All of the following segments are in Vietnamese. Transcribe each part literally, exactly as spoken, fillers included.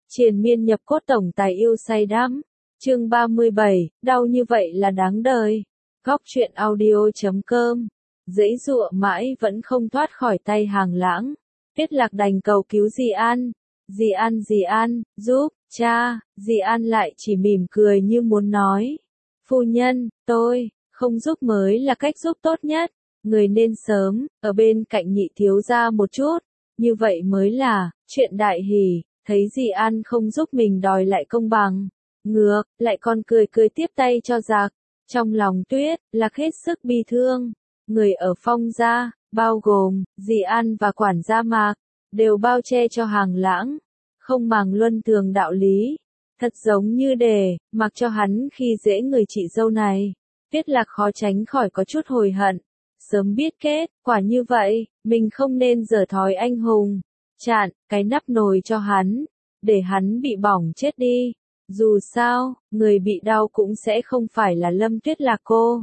Triền miên nhập cốt tổng tài yêu say đắm. Chương ba mươi bảy, đau như vậy là đáng đời. Góc truyện audio chấm com. Dãy dụa mãi vẫn không thoát khỏi tay Hàng Lãng. Tiết Lạc đành cầu cứu Di An. Di An Di An, giúp, cha. Di An lại chỉ mỉm cười như muốn nói. Phu nhân, tôi, không giúp mới là cách giúp tốt nhất. Người nên sớm, ở bên cạnh nhị thiếu gia một chút. Như vậy mới là, chuyện đại hỷ. Thấy Di An không giúp mình đòi lại công bằng. Ngược, lại còn cười cười tiếp tay cho giặc. Trong lòng Tuyết, Lạc hết sức bi thương. Người ở Phong gia, bao gồm, Di An và quản gia Mạc, đều bao che cho Hàng Lãng. Không màng luân thường đạo lý. Thật giống như để, mặc cho hắn khi dễ người chị dâu này. Tuyết Lạc khó tránh khỏi có chút hồi hận. Sớm biết kết, quả như vậy, mình không nên giở thói anh hùng. Chạn, cái nắp nồi cho hắn, để hắn bị bỏng chết đi. Dù sao, người bị đau cũng sẽ không phải là Lâm Tuyết Lạc cô.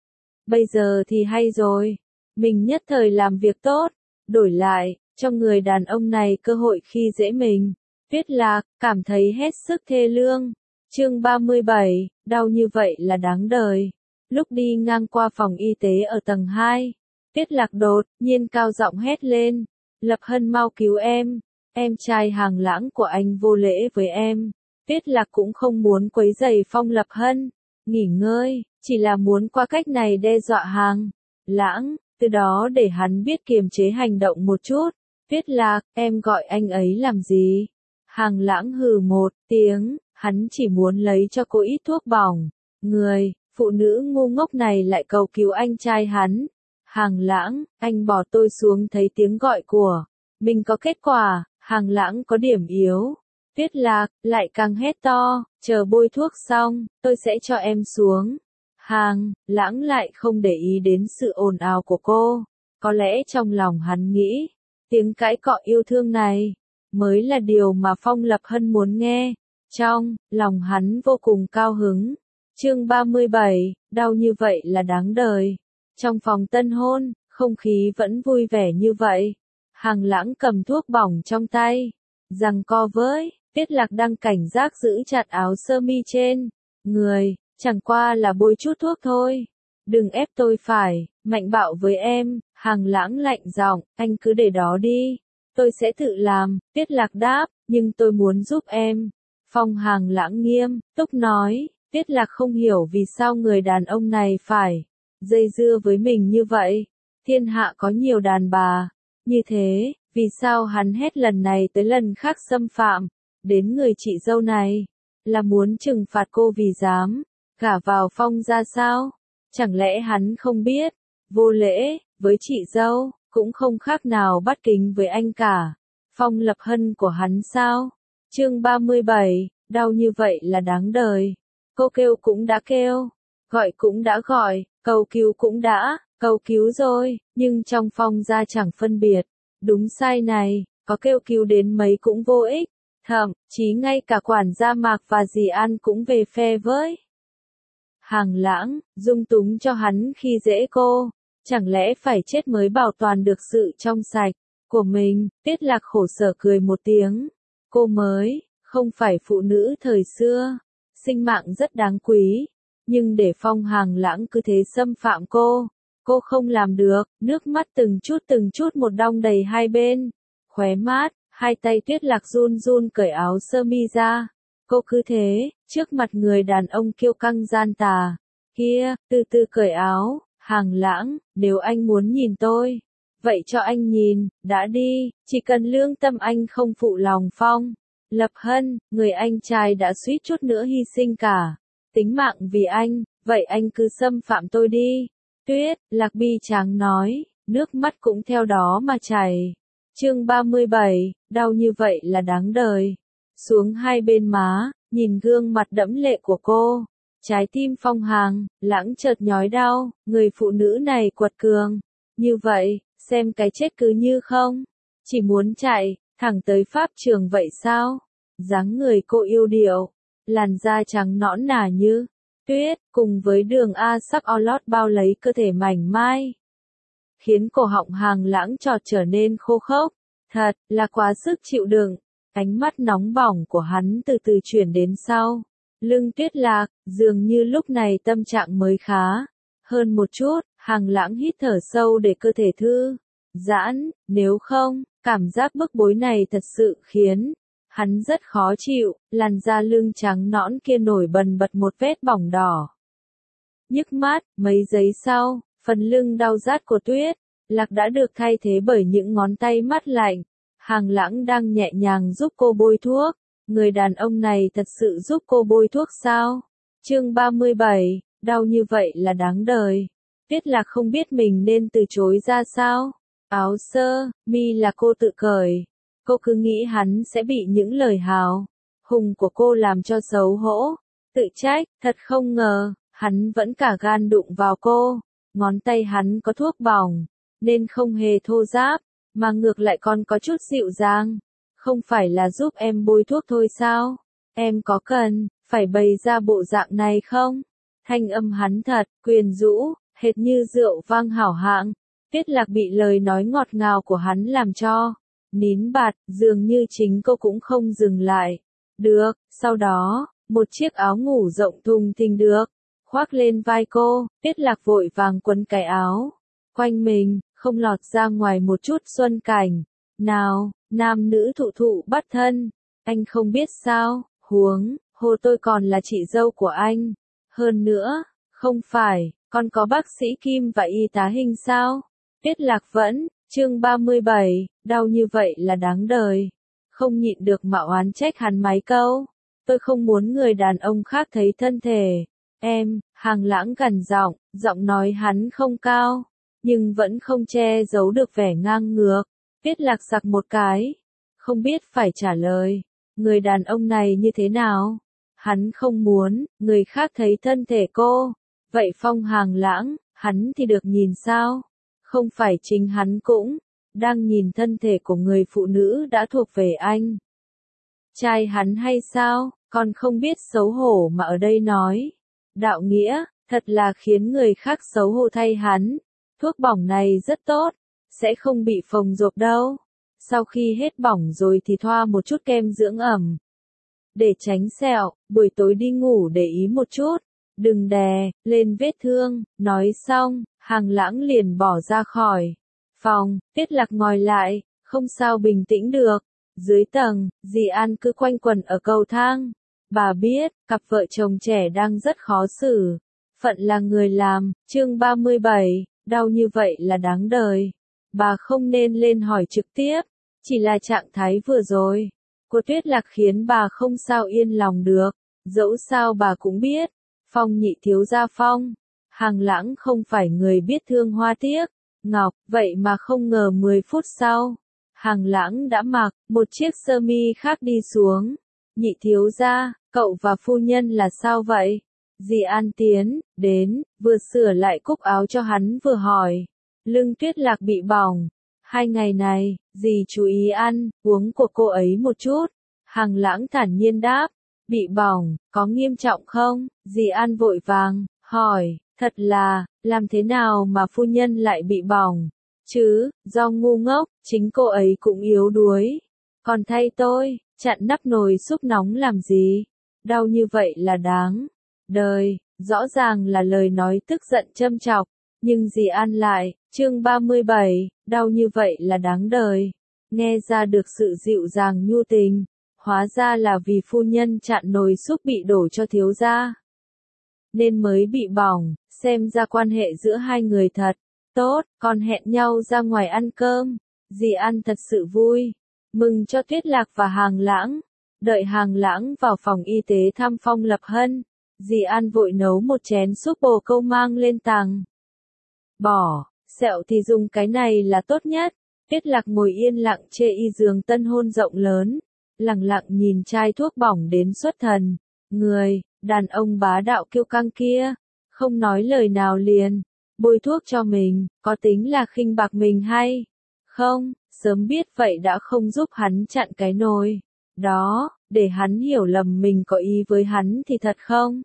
Bây giờ thì hay rồi, mình nhất thời làm việc tốt, đổi lại, cho người đàn ông này cơ hội khi dễ mình. Tuyết Lạc, cảm thấy hết sức thê lương. Chương ba mươi bảy, đau như vậy là đáng đời. Lúc đi ngang qua phòng y tế ở tầng hai, Tuyết Lạc đột nhiên cao giọng hét lên. Lập Hân mau cứu em, em trai Hàng Lãng của anh vô lễ với em. Tuyết Lạc cũng không muốn quấy rầy Phong Lập Hân, nghỉ ngơi, chỉ là muốn qua cách này đe dọa Hàng Lãng, từ đó để hắn biết kiềm chế hành động một chút. Tuyết Lạc, em gọi anh ấy làm gì? Hàng Lãng hừ một tiếng, hắn chỉ muốn lấy cho cô ít thuốc bỏng. Người, phụ nữ ngu ngốc này lại cầu cứu anh trai hắn. Hàng Lãng, anh bỏ tôi xuống thấy tiếng gọi của mình có kết quả. Hàng Lãng có điểm yếu. Tuyết Lạc, lại càng hét to, chờ bôi thuốc xong, tôi sẽ cho em xuống. Hàng Lãng lại không để ý đến sự ồn ào của cô. Có lẽ trong lòng hắn nghĩ, tiếng cãi cọ yêu thương này, mới là điều mà Phong Lập Hân muốn nghe. Trong lòng hắn vô cùng cao hứng. Chương ba mươi bảy, đau như vậy là đáng đời. Trong phòng tân hôn, không khí vẫn vui vẻ như vậy. Hàng Lãng cầm thuốc bỏng trong tay, giằng co với Tuyết Lạc đang cảnh giác giữ chặt áo sơ mi trên người, chẳng qua là bôi chút thuốc thôi. Đừng ép tôi phải mạnh bạo với em. Hàng Lãng lạnh giọng, anh cứ để đó đi, tôi sẽ tự làm. Tuyết Lạc đáp, nhưng tôi muốn giúp em. Phong Hàng Lãng nghiêm túc nói. Tuyết Lạc không hiểu vì sao người đàn ông này phải dây dưa với mình như vậy. Thiên hạ có nhiều đàn bà như thế, vì sao hắn hết lần này tới lần khác xâm phạm đến người chị dâu này? Là muốn trừng phạt cô vì dám gả vào Phong gia sao? Chẳng lẽ hắn không biết, vô lễ với chị dâu cũng không khác nào bắt kính với anh cả. Phong Lập Hân của hắn sao? Chương ba mươi bảy, đau như vậy là đáng đời. Cô kêu cũng đã kêu, gọi cũng đã gọi, cầu cứu cũng đã cầu cứu rồi, nhưng trong Phong gia chẳng phân biệt đúng sai này, có kêu cứu đến mấy cũng vô ích. Thậm chí ngay cả quản gia Mạc và Dì An cũng về phe với Hàng Lãng, dung túng cho hắn khi dễ cô. Chẳng lẽ phải chết mới bảo toàn được sự trong sạch của mình? Tuyết Lạc khổ sở cười một tiếng. Cô mới không phải phụ nữ thời xưa, sinh mạng rất đáng quý, nhưng để Phong Hàng Lãng cứ thế xâm phạm cô, cô không làm được. Nước mắt từng chút từng chút một đong đầy hai bên khóe mắt. Hai tay Tuyết Lạc run run cởi áo sơ mi ra. Cô cứ thế, trước mặt người đàn ông kiêu căng gian tà kia, từ từ cởi áo. Hàng Lãng, nếu anh muốn nhìn tôi, vậy cho anh nhìn, đã đi, chỉ cần lương tâm anh không phụ lòng Phong Lập Hân, người anh trai đã suýt chút nữa hy sinh cả tính mạng vì anh, vậy anh cứ xâm phạm tôi đi. Tuyết Lạc bi tráng nói, nước mắt cũng theo đó mà chảy. Chương ba mươi bảy, đau như vậy là đáng đời. Xuống hai bên má, nhìn gương mặt đẫm lệ của cô, trái tim Phong Hàng Lãng chợt nhói đau. Người phụ nữ này quật cường như vậy, xem cái chết cứ như không, chỉ muốn chạy thẳng tới pháp trường vậy sao? Dáng người cô yêu điệu, làn da trắng nõn nà như tuyết, cùng với đường A sắc o lót bao lấy cơ thể mảnh mai, khiến cổ họng Hàng Lãng chợt trở nên khô khốc. Thật là quá sức chịu đựng. Ánh mắt nóng bỏng của hắn từ từ chuyển đến sau. Lưng Tuyết Lạc, dường như lúc này tâm trạng mới khá. Hơn một chút, Hàng Lãng hít thở sâu để cơ thể thư giãn, nếu không, cảm giác bức bối này thật sự khiến hắn rất khó chịu, làn da lưng trắng nõn kia nổi bần bật một vết bỏng đỏ. Nhức mắt, mấy giây sau, phần lưng đau rát của Tuyết Lạc đã được thay thế bởi những ngón tay mát lạnh. Hàng Lãng đang nhẹ nhàng giúp cô bôi thuốc. Người đàn ông này thật sự giúp cô bôi thuốc sao? Chương ba mươi bảy, đau như vậy là đáng đời. Tuyết Lạc không biết mình nên từ chối ra sao. Áo sơ mi là cô tự cởi. Cô cứ nghĩ hắn sẽ bị những lời hào hùng của cô làm cho xấu hổ, tự trách, thật không ngờ, hắn vẫn cả gan đụng vào cô. Ngón tay hắn có thuốc bỏng, nên không hề thô ráp, mà ngược lại còn có chút dịu dàng. Không phải là giúp em bôi thuốc thôi sao? Em có cần phải bày ra bộ dạng này không? Thanh âm hắn thật quyến rũ, hệt như rượu vang hảo hạng. Tuyết Lạc bị lời nói ngọt ngào của hắn làm cho nín bạt, dường như chính cô cũng không dừng lại được. Sau đó, một chiếc áo ngủ rộng thùng thình được khoác lên vai cô. Tuyết Lạc vội vàng quấn cái áo quanh mình, không lọt ra ngoài một chút xuân cảnh. Nào, nam nữ thụ thụ bắt thân, anh không biết sao? Huống hồ tôi còn là chị dâu của anh. Hơn nữa, không phải, còn có bác sĩ Kim và y tá Hình sao? Tuyết Lạc vẫn, chương ba mươi bảy, đau như vậy là đáng đời. Không nhịn được mà oán trách hắn mấy câu. Tôi không muốn người đàn ông khác thấy thân thể em. Hàng Lãng gằn giọng, giọng nói hắn không cao, nhưng vẫn không che giấu được vẻ ngang ngược. Tuyết Lạc sặc một cái, không biết phải trả lời. Người đàn ông này như thế nào? Hắn không muốn người khác thấy thân thể cô. Vậy Phong Hàng Lãng, hắn thì được nhìn sao? Không phải chính hắn cũng đang nhìn thân thể của người phụ nữ đã thuộc về anh trai hắn hay sao? Còn không biết xấu hổ mà ở đây nói đạo nghĩa, thật là khiến người khác xấu hổ thay hắn. Thuốc bỏng này rất tốt, sẽ không bị phồng rộp đâu. Sau khi hết bỏng rồi thì thoa một chút kem dưỡng ẩm để tránh sẹo. Buổi tối đi ngủ để ý một chút, đừng đè lên vết thương. Nói xong, Hàng Lãng liền bỏ ra khỏi phòng. Tuyết Lạc ngồi lại, không sao bình tĩnh được. Dưới tầng, dì An cứ quanh quẩn ở cầu thang. Bà biết, cặp vợ chồng trẻ đang rất khó xử. Phận là người làm. Chương ba mươi bảy, đau như vậy là đáng đời. Bà không nên lên hỏi trực tiếp. Chỉ là trạng thái vừa rồi của Tuyết Lạc khiến bà không sao yên lòng được. Dẫu sao bà cũng biết, Phong nhị thiếu gia Phong Hàng Lãng không phải người biết thương hoa tiếc ngọc. Vậy mà không ngờ mười phút sau, Hàng Lãng đã mặc một chiếc sơ mi khác đi xuống. Nhị thiếu gia, cậu và phu nhân là sao vậy? Dì An tiến đến, vừa sửa lại cúc áo cho hắn vừa hỏi. Lưng Tuyết Lạc bị bỏng. Hai ngày này, dì chú ý ăn uống của cô ấy một chút. Hàng Lãng thản nhiên đáp. Bị bỏng, có nghiêm trọng không? Dì An vội vàng hỏi. Thật là, làm thế nào mà phu nhân lại bị bỏng? Chứ, do ngu ngốc, chính cô ấy cũng yếu đuối. Còn thay tôi, chặn nắp nồi súp nóng làm gì? Đau như vậy là đáng đời. Rõ ràng là lời nói tức giận châm chọc. Nhưng dì An lại, chương ba mươi bảy, đau như vậy là đáng đời. Nghe ra được sự dịu dàng nhu tình. Hóa ra là vì phu nhân chặn nồi súp bị đổ cho thiếu gia, nên mới bị bỏng. Xem ra quan hệ giữa hai người thật tốt, còn hẹn nhau ra ngoài ăn cơm. Dì An thật sự vui mừng cho Tuyết Lạc và Hàng Lãng. Đợi Hàng Lãng vào phòng y tế thăm Phong Lập Hân, dì An vội nấu một chén súp bồ câu mang lên tầng. Bỏ sẹo thì dùng cái này là tốt nhất. Tuyết Lạc ngồi yên lặng chê y giường tân hôn rộng lớn, lặng lặng nhìn chai thuốc bỏng đến xuất thần. Người đàn ông bá đạo kiêu căng kia, không nói lời nào liền bôi thuốc cho mình, có tính là khinh bạc mình hay không? Sớm biết vậy đã không giúp hắn chặn cái nồi đó, để hắn hiểu lầm mình có ý với hắn thì thật không?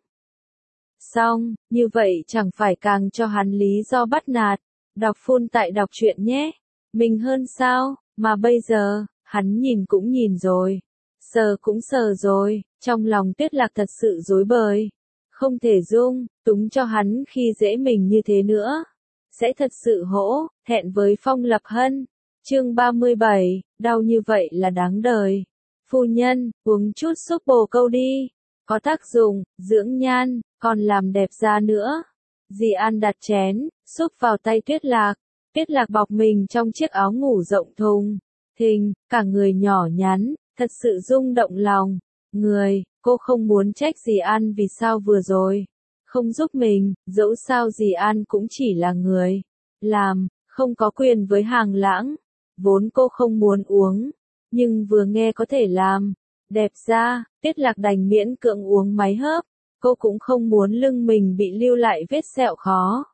Xong, như vậy chẳng phải càng cho hắn lý do bắt nạt. Đọc phun tại đọc truyện nhé. Mình hơn sao, mà bây giờ, hắn nhìn cũng nhìn rồi. Sờ cũng sờ rồi, trong lòng Tuyết Lạc thật sự rối bời. Không thể dung, túng cho hắn khi dễ mình như thế nữa. Sẽ thật sự hổ, thẹn với Phong Lập Hân. Chương ba mươi bảy, đau như vậy là đáng đời. Phu nhân, uống chút súp bồ câu đi. Có tác dụng, dưỡng nhan, còn làm đẹp da nữa. Dì An đặt chén, súp vào tay Tuyết Lạc. Tuyết Lạc bọc mình trong chiếc áo ngủ rộng thùng thình, cả người nhỏ nhắn, thật sự rung động lòng. Người, cô không muốn trách dì An vì sao vừa rồi không giúp mình, dẫu sao dì An cũng chỉ là người làm, không có quyền với Hàng Lãng. Vốn cô không muốn uống, nhưng vừa nghe có thể làm đẹp da, Tuyết Lạc đành miễn cưỡng uống máy hớp. Cô cũng không muốn lưng mình bị lưu lại vết sẹo khó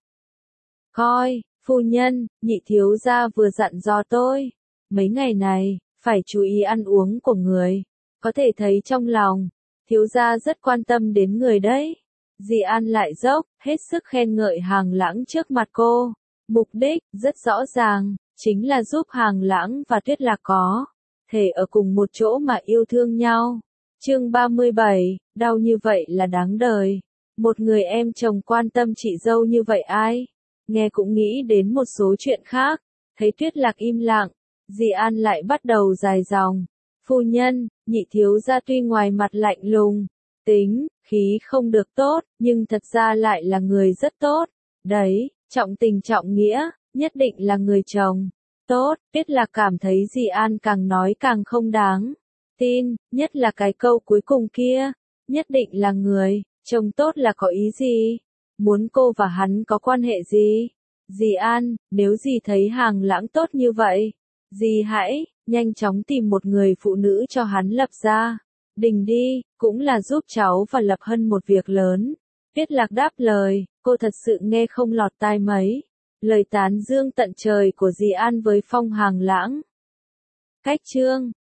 coi. Phu nhân, nhị thiếu gia vừa dặn dò tôi, mấy ngày này phải chú ý ăn uống của người. Có thể thấy trong lòng thiếu gia rất quan tâm đến người đấy. Dì An lại dốc hết sức khen ngợi Hàng Lãng trước mặt cô. Mục đích rất rõ ràng, chính là giúp Hàng Lãng và Tuyết Lạc có thể ở cùng một chỗ mà yêu thương nhau. Chương ba mươi bảy, đau như vậy là đáng đời. Một người em chồng quan tâm chị dâu như vậy ai? Nghe cũng nghĩ đến một số chuyện khác. Thấy Tuyết Lạc im lặng, dì An lại bắt đầu dài dòng. Phu nhân, nhị thiếu gia tuy ngoài mặt lạnh lùng, tính khí không được tốt, nhưng thật ra lại là người rất tốt. Đấy, trọng tình trọng nghĩa, nhất định là người chồng tốt. Tuyết Lạc cảm thấy dì An càng nói càng không đáng tin, nhất là cái câu cuối cùng kia, nhất định là người chồng tốt là có ý gì? Muốn cô và hắn có quan hệ gì? Dì An, nếu dì thấy Hàng Lãng tốt như vậy, dì hãy nhanh chóng tìm một người phụ nữ cho hắn lập gia đình đi, cũng là giúp cháu và Lập Hân một việc lớn. Tuyết Lạc đáp lời, cô thật sự nghe không lọt tai mấy lời tán dương tận trời của dì An với Phong Hàng Lãng. Cách chương